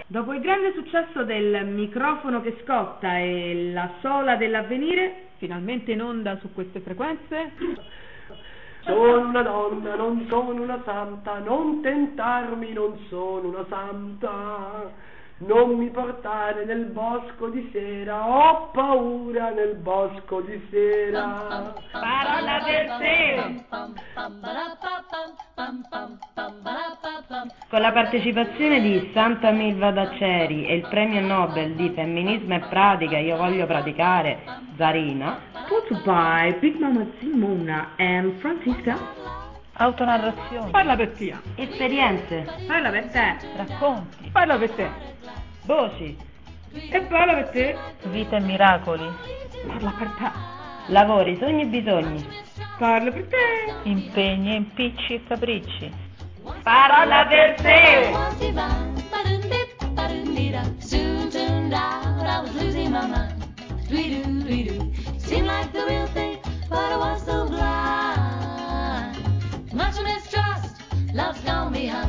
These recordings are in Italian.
Dopo il grande successo del microfono che scotta e la sola dell'Avvenire, finalmente in onda su queste frequenze. Sono una donna, non sono una santa, non tentarmi, non sono una santa. Non mi portare nel bosco di sera, ho paura nel bosco di sera. Parla per te! Con la partecipazione di Santa Milva Dacceri e il premio Nobel di Femminismo e Pratica Io Voglio Praticare, Zarina. Put by Big Mama Simona and Francisca. Autonarrazione. Parla per te. Esperienze. Parla per te. Racconti. Parla per te. Voci. E parla per te. Vita e miracoli. Parla per te. Lavori, sogni e bisogni. Parla per te. Impegni, impicci e capricci. Parla per te. Soon turned out I was losing my mind. Dwee-doo. Seemed like the real thing, but I was so blind. Much mistrust, love's gone behind.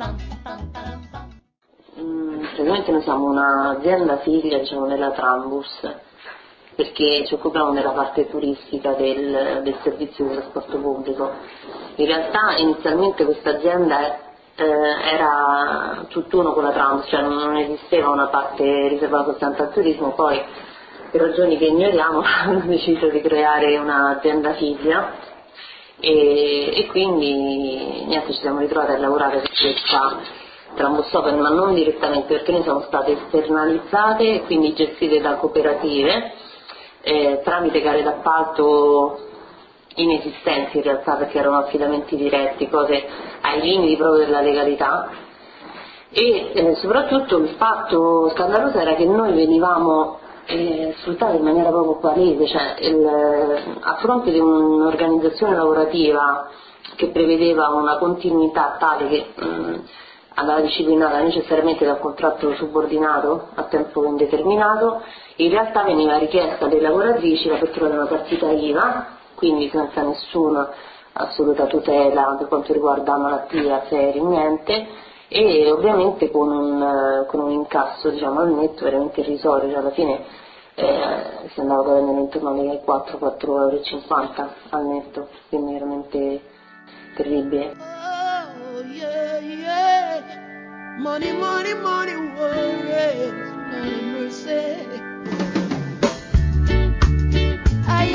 Praticamente noi siamo un'azienda figlia, diciamo, della Trambus, perché ci occupiamo della parte turistica del servizio di trasporto pubblico. In realtà inizialmente questa azienda era tutt'uno con la Trambus, cioè non esisteva una parte riservata soltanto al turismo, poi per ragioni che ignoriamo hanno deciso di creare un'azienda figlia e quindi niente, ci siamo ritrovati a lavorare per questa Trambus Open, ma non direttamente, perché noi siamo state esternalizzate e quindi gestite da cooperative tramite gare d'appalto inesistenti in realtà, perché erano affidamenti diretti, cose ai limiti proprio della legalità. E soprattutto il fatto scandaloso era che noi venivamo sfruttati in maniera proprio palese, cioè a fronte di un'organizzazione lavorativa che prevedeva una continuità tale che andava disciplinata necessariamente da un contratto subordinato a tempo indeterminato, in realtà veniva richiesta alle lavoratrici l'apertura di una partita IVA, quindi senza nessuna assoluta tutela per quanto riguarda malattia, ferie, niente, e ovviamente con un incasso, diciamo, al netto veramente irrisorio, cioè alla fine si andava guadagnando intorno ai 4,50 euro al netto, quindi veramente terribile. Oh, yeah. Money, worries, money, mercy. Ay.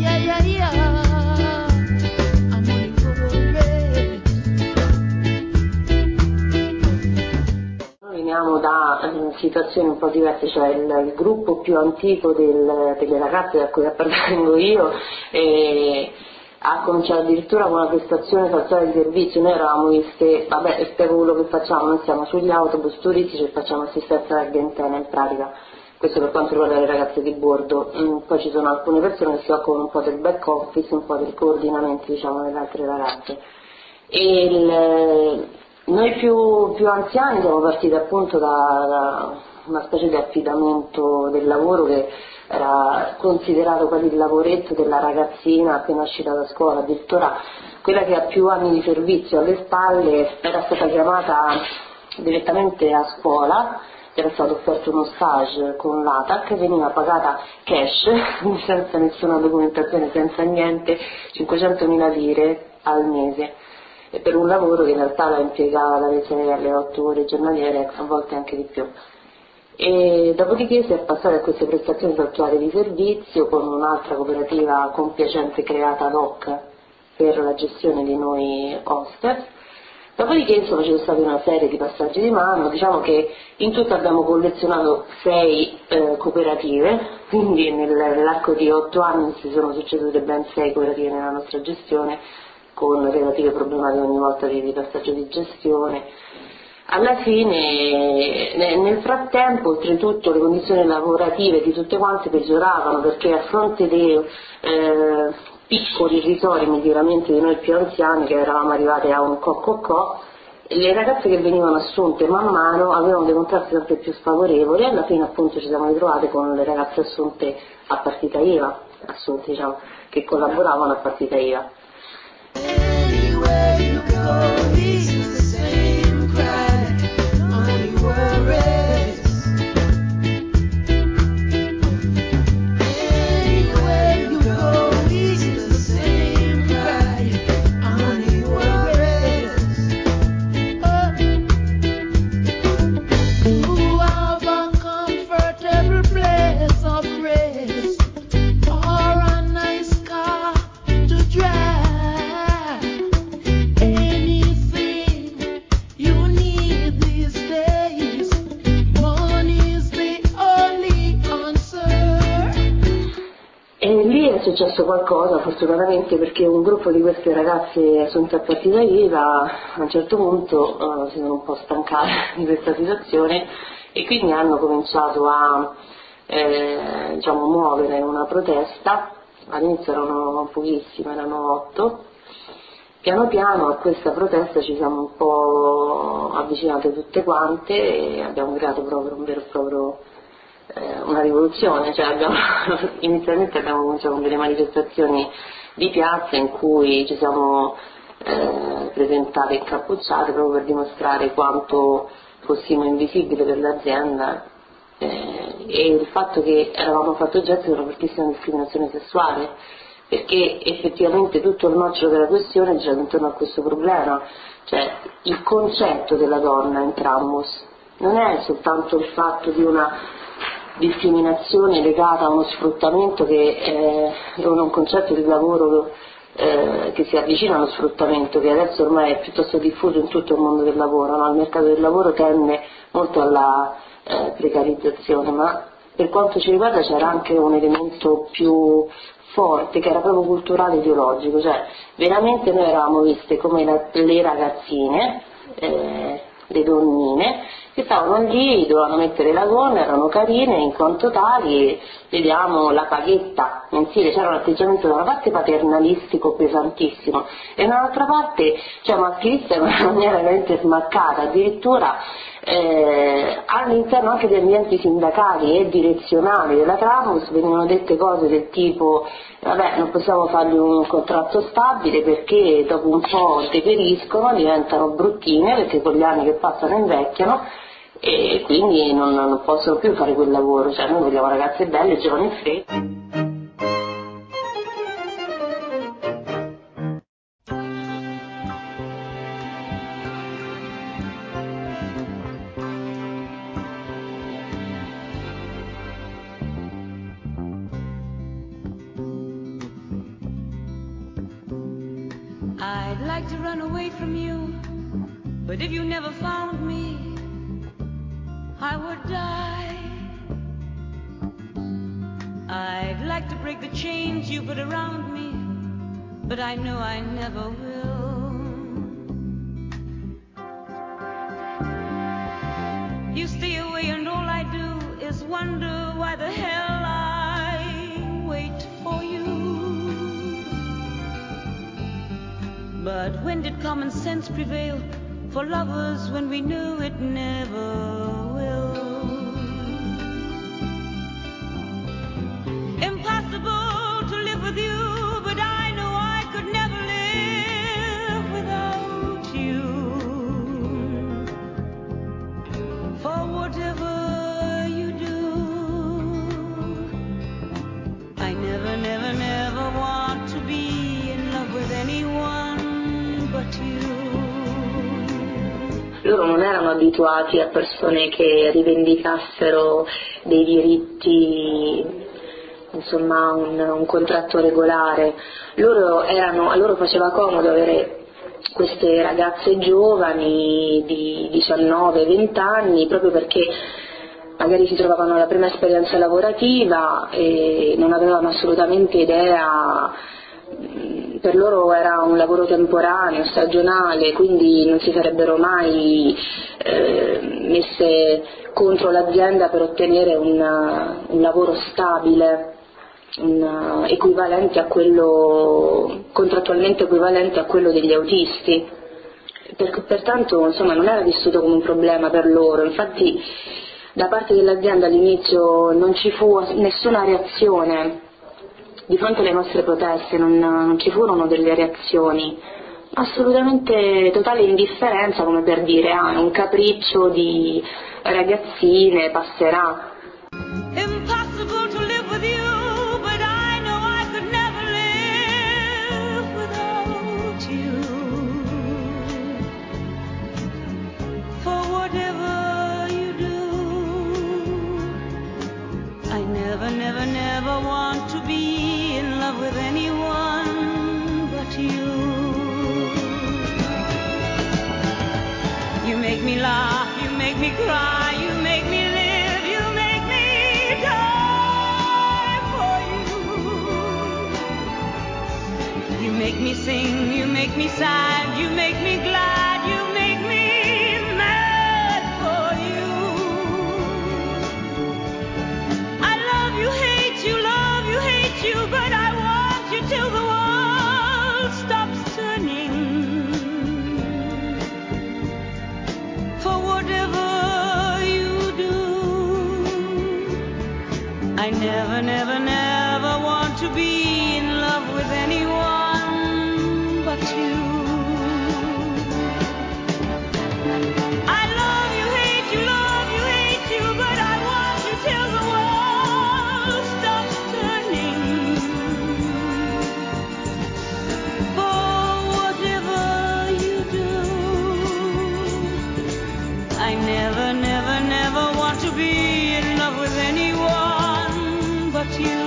I'm money worries. Noi veniamo da situazioni un po' diverse, cioè il gruppo più antico delle ragazze a cui appartengo io ha cominciato addirittura con una prestazione saltuaria di servizio. Noi eravamo viste, vabbè, spiego quello che facciamo, noi siamo sugli autobus turistici e facciamo assistenza alla clientela in pratica, questo per quanto riguarda le ragazze di bordo. Poi ci sono alcune persone che si occupano un po' del back office, un po' del coordinamento, diciamo, delle altre ragazze. Noi più anziani siamo partiti appunto da una specie di affidamento del lavoro che era considerato quasi il lavoretto della ragazzina appena uscita da scuola, addirittura quella che ha più anni di servizio alle spalle era stata chiamata direttamente a scuola, era stato offerto uno stage con l'ATAC, veniva pagata cash, senza nessuna documentazione, senza niente, 500.000 lire al mese, e per un lavoro che in realtà la impiegava dalle 6 alle 8 ore giornaliere, a volte anche di più. E dopodiché si è passati a queste prestazioni saltuarie di servizio con un'altra cooperativa compiacente creata ad hoc per la gestione di noi hostess. Dopodiché insomma c'è stata una serie di passaggi di mano, diciamo che in tutto abbiamo collezionato 6 cooperative, quindi nell'arco di 8 anni si sono succedute ben 6 cooperative nella nostra gestione, con relative problematiche ogni volta di passaggio di gestione. Alla fine, nel frattempo, oltretutto le condizioni lavorative di tutte quante peggioravano, perché a fronte dei piccoli irrisori miglioramenti di noi più anziani, che eravamo arrivati a un co, le ragazze che venivano assunte man mano avevano dei contratti sempre più sfavorevoli, e alla fine appunto ci siamo ritrovate con le ragazze assunte a partita IVA, assunte, diciamo, che collaboravano a partita IVA. Anywhere you go, it's the same cry. Money worries. successo qualcosa fortunatamente, perché un gruppo di queste ragazze assunte a partita IVA a un certo punto si sono un po' stancate di questa situazione e quindi hanno cominciato a muovere una protesta. All'inizio erano pochissime, erano 8. Piano piano a questa protesta ci siamo un po' avvicinate tutte quante e abbiamo creato proprio un vero e proprio una rivoluzione, cioè inizialmente abbiamo cominciato con delle manifestazioni di piazza in cui ci siamo presentate incappucciate proprio per dimostrare quanto fossimo invisibili per l'azienda e il fatto che eravamo fatti oggetto di una fortissima discriminazione sessuale, perché effettivamente tutto il nocciolo della questione gira intorno a questo problema, cioè il concetto della donna in Trambus non è soltanto il fatto di una discriminazione legata a uno sfruttamento che è un concetto di lavoro che si avvicina allo sfruttamento, che adesso ormai è piuttosto diffuso in tutto il mondo del lavoro, no? Il mercato del lavoro tende molto alla precarizzazione, ma per quanto ci riguarda c'era anche un elemento più forte che era proprio culturale e ideologico, cioè veramente noi eravamo viste come le ragazzine, le donnine che stavano lì, dovevano mettere la gonna, erano carine in quanto tali, vediamo la paghetta mensile, c'era un atteggiamento da una parte paternalistico pesantissimo e dall'altra parte maschilista in una maniera veramente smaccata, addirittura all'interno anche degli ambienti sindacali e direzionali della Trambus venivano dette cose del tipo vabbè, non possiamo fargli un contratto stabile perché dopo un po' deperiscono, diventano bruttine perché con gli anni che passano invecchiano e quindi non possono più fare quel lavoro, cioè noi vogliamo ragazze belle, giovani e fresche. I'd like to run away from you, but if you never found me, I would die. I'd like to break the chains you put around me, but I know I never will. You stay away and all I do is wonder why the hell I wait for you. But when did common sense prevail for lovers when we knew it never will? Impossible to live with you, but I know I could never live without you. For whatever you do, I never, never, never want to be in love with anyone but you. Loro non erano abituati a persone che rivendicassero dei diritti, insomma un contratto regolare. A loro faceva comodo avere queste ragazze giovani di 19-20 anni proprio perché magari si trovavano alla prima esperienza lavorativa e non avevano assolutamente idea. Per loro era un lavoro temporaneo, stagionale, quindi non si sarebbero mai messe contro l'azienda per ottenere un lavoro stabile, equivalente a quello, contrattualmente equivalente a quello degli autisti. Pertanto insomma non era vissuto come un problema per loro, infatti da parte dell'azienda all'inizio non ci fu nessuna reazione. Di fronte alle nostre proteste non ci furono delle reazioni, assolutamente totale indifferenza, come per dire è un capriccio di ragazzine, passerà. Impossible to live with you, but I know I could never live without you. For whatever you do, I never, never, never want to be in love with anyone but you. You make me laugh, you make me cry, you make me live, you make me die for you. make me sing, you make me sad, you make me glad, you make me mad for you. I love you, hate you, but I want you till the world stops turning. For whatever you do, I never, never, never want to be in love with anyone but you. I love you, hate you, but I want you till the world stops turning. For whatever you do, I never, never, never want to be in love with anyone but you.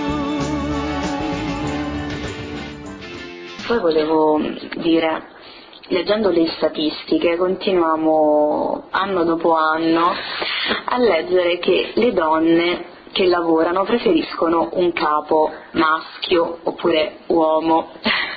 Poi volevo dire, leggendo le statistiche, continuiamo anno dopo anno a leggere che le donne che lavorano preferiscono un capo maschio oppure uomo.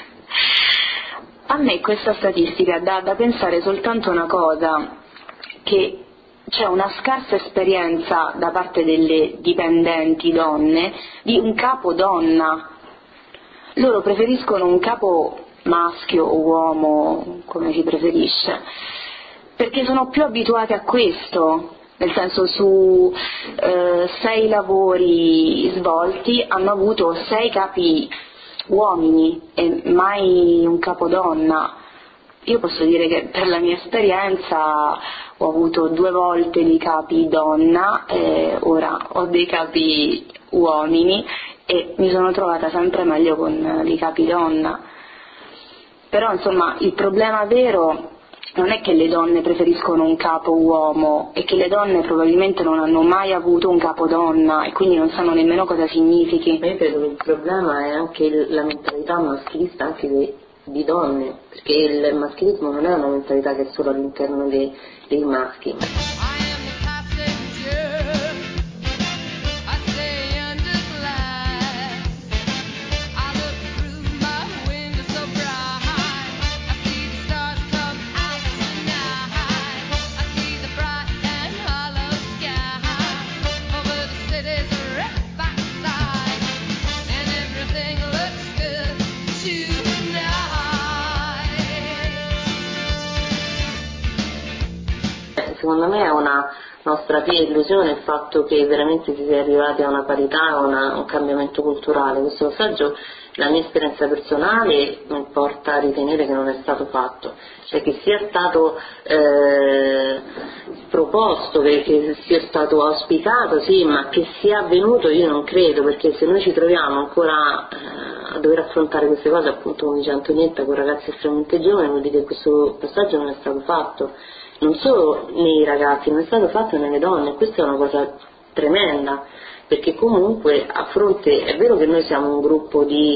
A me questa statistica dà da pensare soltanto una cosa, che c'è una scarsa esperienza da parte delle dipendenti donne di un capo donna. Loro preferiscono un capo maschio o uomo, come si preferisce, perché sono più abituate a questo, nel senso su 6 lavori svolti hanno avuto 6 capi uomini e mai un capo donna. Io posso dire che per la mia esperienza ho avuto 2 volte dei capi donna, ora ho dei capi uomini e mi sono trovata sempre meglio con dei capi donna. Però insomma il problema vero non è che le donne preferiscono un capo uomo, è che le donne probabilmente non hanno mai avuto un capo donna e quindi non sanno nemmeno cosa significhi. Ma io credo che il problema è anche la mentalità maschilista anche di donne, perché il maschilismo non è una mentalità che è solo all'interno dei maschi. Secondo me è una nostra pia illusione il fatto che veramente si sia arrivati a una parità, a un cambiamento culturale. Questo passaggio, la mia esperienza personale, mi porta a ritenere che non è stato fatto, cioè che sia stato proposto, che sia stato auspicato, sì, ma che sia avvenuto io non credo, perché se noi ci troviamo ancora a dover affrontare queste cose, appunto come dice Antonietta, con ragazzi estremamente giovani, vuol dire che questo passaggio non è stato fatto. Non solo nei ragazzi, non è stato fatto nelle donne, questa è una cosa tremenda, perché comunque a fronte, è vero che noi siamo un gruppo di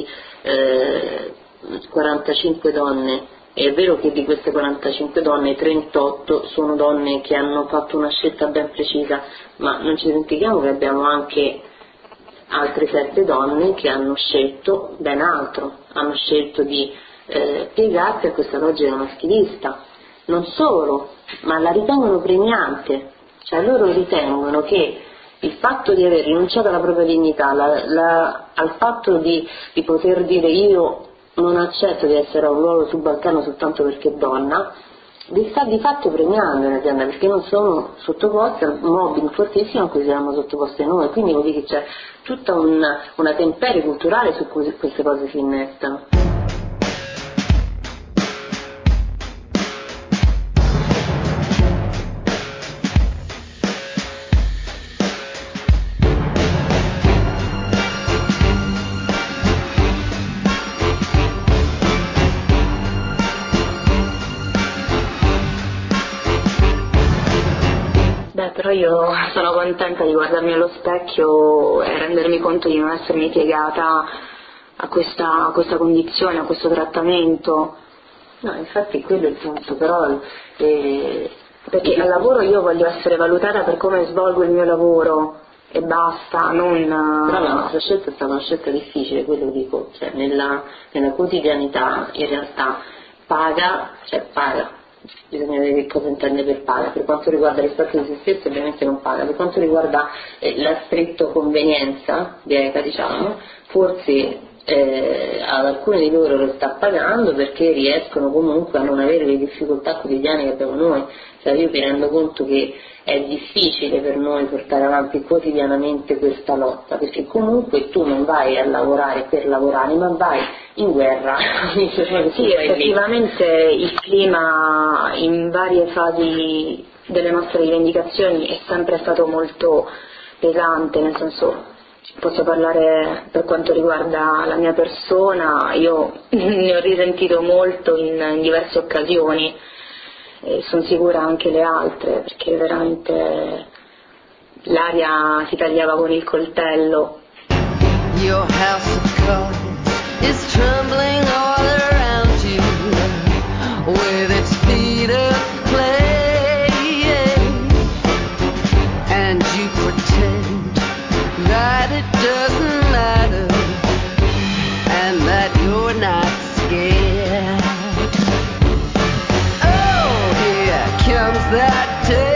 45 donne, e è vero che di queste 45 donne 38 sono donne che hanno fatto una scelta ben precisa, ma non ci dimentichiamo che abbiamo anche altre 7 donne che hanno scelto ben altro, hanno scelto di piegarsi a questa logica maschilista. Non solo, ma la ritengono premiante, cioè loro ritengono che il fatto di aver rinunciato alla propria dignità, al fatto di poter dire io non accetto di essere a un ruolo subalterno soltanto perché donna, li sta di fatto premiando in azienda, perché non sono sottoposti al mobbing fortissimo a cui siamo sottoposti noi, quindi vuol dire che c'è tutta una temperie culturale su cui queste cose si innestano. Però io sono contenta di guardarmi allo specchio e rendermi conto di non essermi piegata a questa condizione, a questo trattamento. No, infatti quello è il punto, però perché al lavoro io voglio essere valutata per come svolgo il mio lavoro, e basta, non... Però la nostra scelta è stata una scelta difficile, quello dico, cioè nella quotidianità in realtà paga, bisogna vedere che cosa intende per paga. Per quanto riguarda il rispetto di se stesso ovviamente non paga, per quanto riguarda la stretto convenienza bieca, diciamo, forse ad alcuni di loro lo sta pagando perché riescono comunque a non avere le difficoltà quotidiane che abbiamo noi. Cioè io mi rendo conto che è difficile per noi portare avanti quotidianamente questa lotta, perché comunque tu non vai a lavorare per lavorare, ma vai in guerra. Sì, effettivamente il clima in varie fasi delle nostre rivendicazioni è sempre stato molto pesante, nel senso, posso parlare per quanto riguarda la mia persona, io ne ho risentito molto in diverse occasioni e sono sicura anche le altre, perché veramente l'aria si tagliava con il coltello. Your house of cards is trembling all around you with its feet of clay, and you pretend that it doesn't matter and that you're not scared. Oh, here comes that day.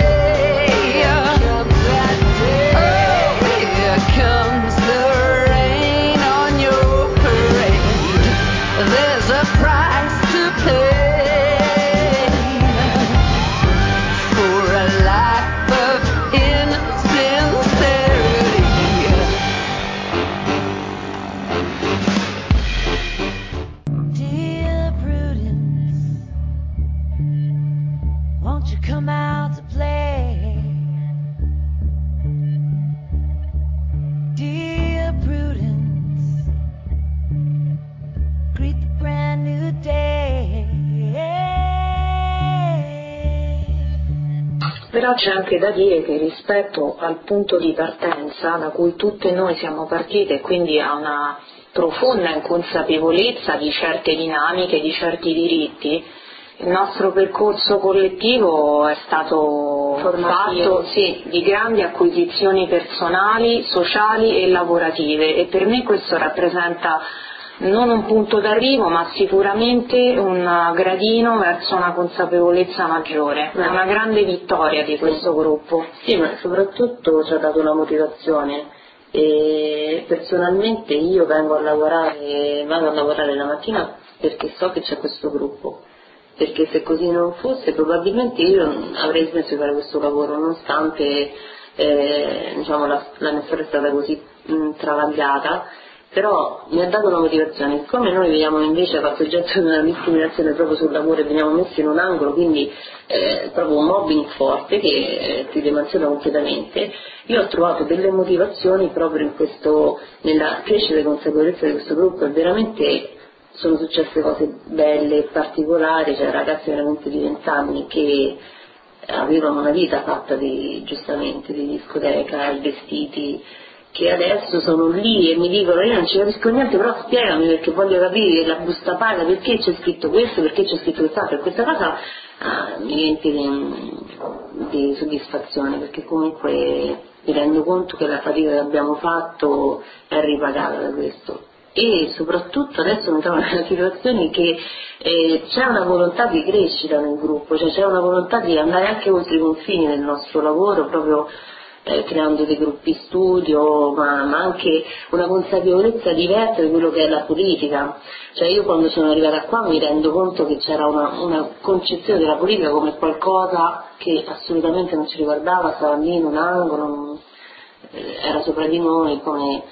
There's a price to pay for a life of insincerity. Dear Prudence, won't you come out to play? Dear Prudence, greet the brand new day. Però c'è anche da dire che rispetto al punto di partenza da cui tutte noi siamo partite, e quindi a una profonda inconsapevolezza di certe dinamiche, di certi diritti, il nostro percorso collettivo è stato fatto di grandi acquisizioni personali, sociali e lavorative, e per me questo rappresenta non un punto d'arrivo, ma sicuramente un gradino verso una consapevolezza maggiore. È una grande vittoria di questo gruppo. Sì, ma soprattutto ci ha dato una motivazione, e personalmente io vado a lavorare la mattina perché so che c'è questo gruppo, perché se così non fosse probabilmente io avrei smesso di fare questo lavoro, nonostante diciamo, la mia storia è stata così travagliata. Però mi ha dato una motivazione, siccome noi veniamo invece fatto oggetto di una discriminazione proprio sul lavoro e veniamo messi in un angolo, quindi proprio un mobbing forte che ti demansiona completamente, io ho trovato delle motivazioni proprio nella crescita e consapevolezza di questo gruppo, e veramente sono successe cose belle e particolari, cioè ragazzi veramente di 20 anni che avevano una vita fatta giustamente di discoteca e vestiti, che adesso sono lì e mi dicono io non ci capisco niente, però spiegami perché voglio capire la busta paga, perché c'è scritto questo, perché c'è scritto quest'altro, e questa cosa mi riempie di soddisfazione, perché comunque mi rendo conto che la fatica che abbiamo fatto è ripagata da questo. E soprattutto adesso mi trovo nella situazione che c'è una volontà di crescita nel gruppo, cioè c'è una volontà di andare anche oltre i confini del nostro lavoro, proprio creando dei gruppi studio, ma anche una consapevolezza diversa di quello che è la politica. Cioè io quando sono arrivata qua mi rendo conto che c'era una concezione della politica come qualcosa che assolutamente non ci riguardava, stava lì in un angolo, era sopra di noi come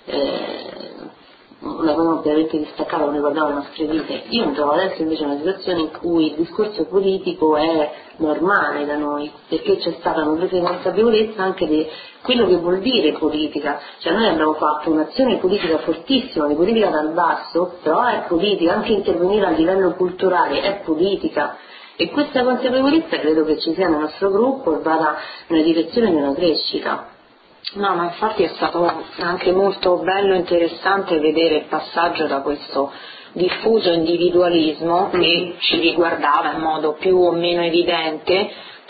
una cosa ovviamente distaccata, non riguardava le nostre vite. Io mi trovo adesso invece in una situazione in cui il discorso politico è normale da noi, perché c'è stata una presa di consapevolezza anche di quello che vuol dire politica. Cioè noi abbiamo fatto un'azione politica fortissima, di politica dal basso, però è politica, anche intervenire a livello culturale è politica. E questa consapevolezza credo che ci sia nel nostro gruppo e vada nella direzione di una crescita. No, ma infatti è stato anche molto bello e interessante vedere il passaggio da questo diffuso individualismo che ci riguardava in modo più o meno evidente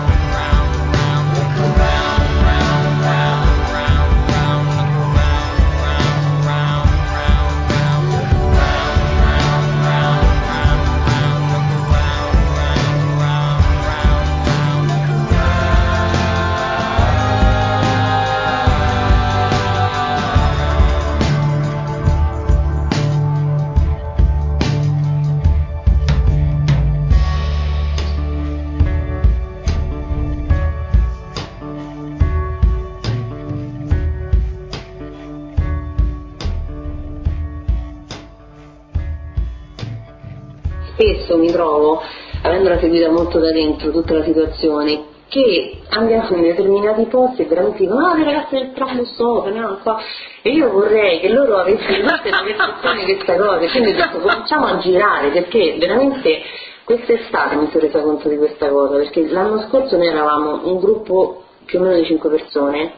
Spesso mi trovo, avendola seguita molto da dentro tutta la situazione, che andiamo in determinati posti e veramente dicono le ragazze del tram so, andiamo qua, e io vorrei che loro avessero tutte le percezioni di questa cosa, quindi ho detto cominciamo a girare, perché veramente quest'estate mi sono resa conto di questa cosa, perché l'anno scorso noi eravamo un gruppo più o meno di 5 persone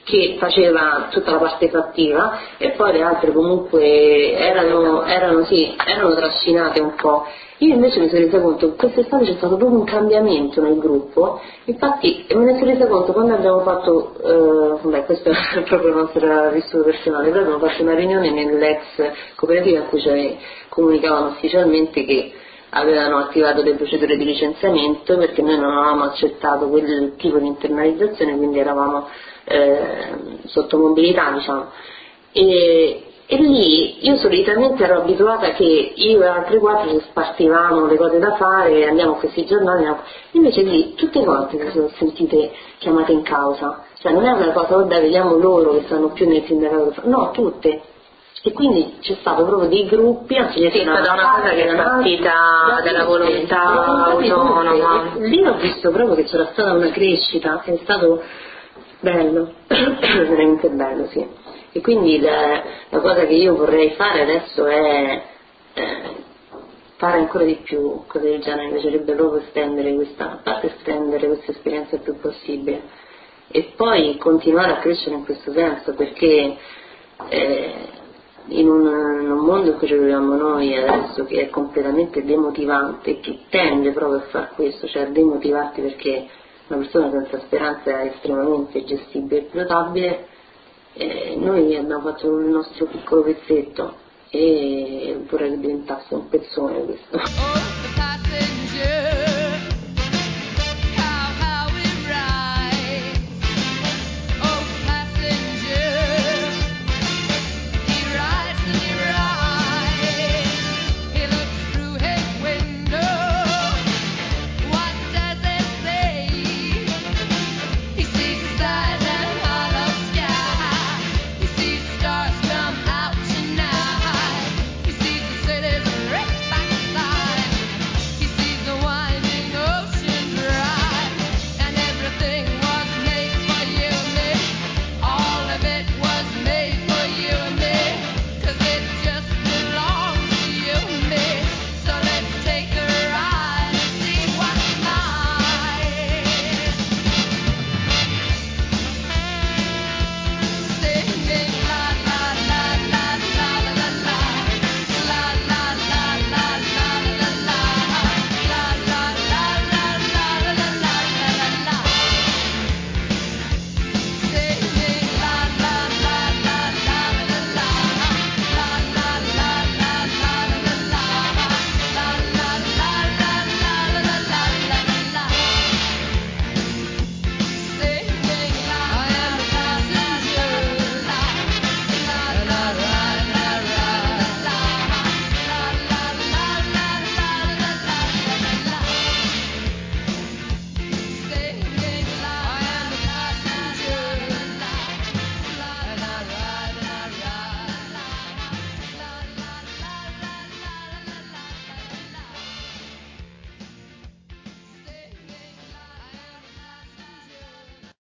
che faceva tutta la parte fattiva, e poi le altre comunque erano trascinate un po'. Io invece mi sono resa conto che quest'estate c'è stato proprio un cambiamento nel gruppo, infatti me ne sono resa conto quando abbiamo fatto, questo è proprio il nostro vissuto personale, però abbiamo fatto una riunione nell'ex cooperativa a cui comunicavano ufficialmente che avevano attivato le procedure di licenziamento perché noi non avevamo accettato quel tipo di internalizzazione, quindi eravamo sotto mobilità, diciamo. E lì io solitamente ero abituata che io e altre 4 ci spartivamo le cose da fare, andiamo a questi giornali, invece lì tutte quante si sono sentite chiamate in causa, cioè non è una cosa, vabbè, vediamo loro che stanno più nel sindacato, no, tutte. E quindi c'è stato proprio dei gruppi, anzi Sì, è stata una cosa che è partita dalla volontà autonoma. e lì ho visto proprio che c'era stata una crescita, è stato bello, veramente bello, sì. E quindi la cosa che io vorrei fare adesso è fare ancora di più cose del genere, mi piacerebbe proprio estendere questa esperienza il più possibile e poi continuare a crescere in questo senso, perché in un mondo in cui ci troviamo noi adesso, che è completamente demotivante, che tende proprio a far questo, cioè a demotivarti perché una persona senza speranza è estremamente gestibile e pilotabile, noi abbiamo fatto il nostro piccolo pezzetto e vorrei che diventasse un pezzone questo.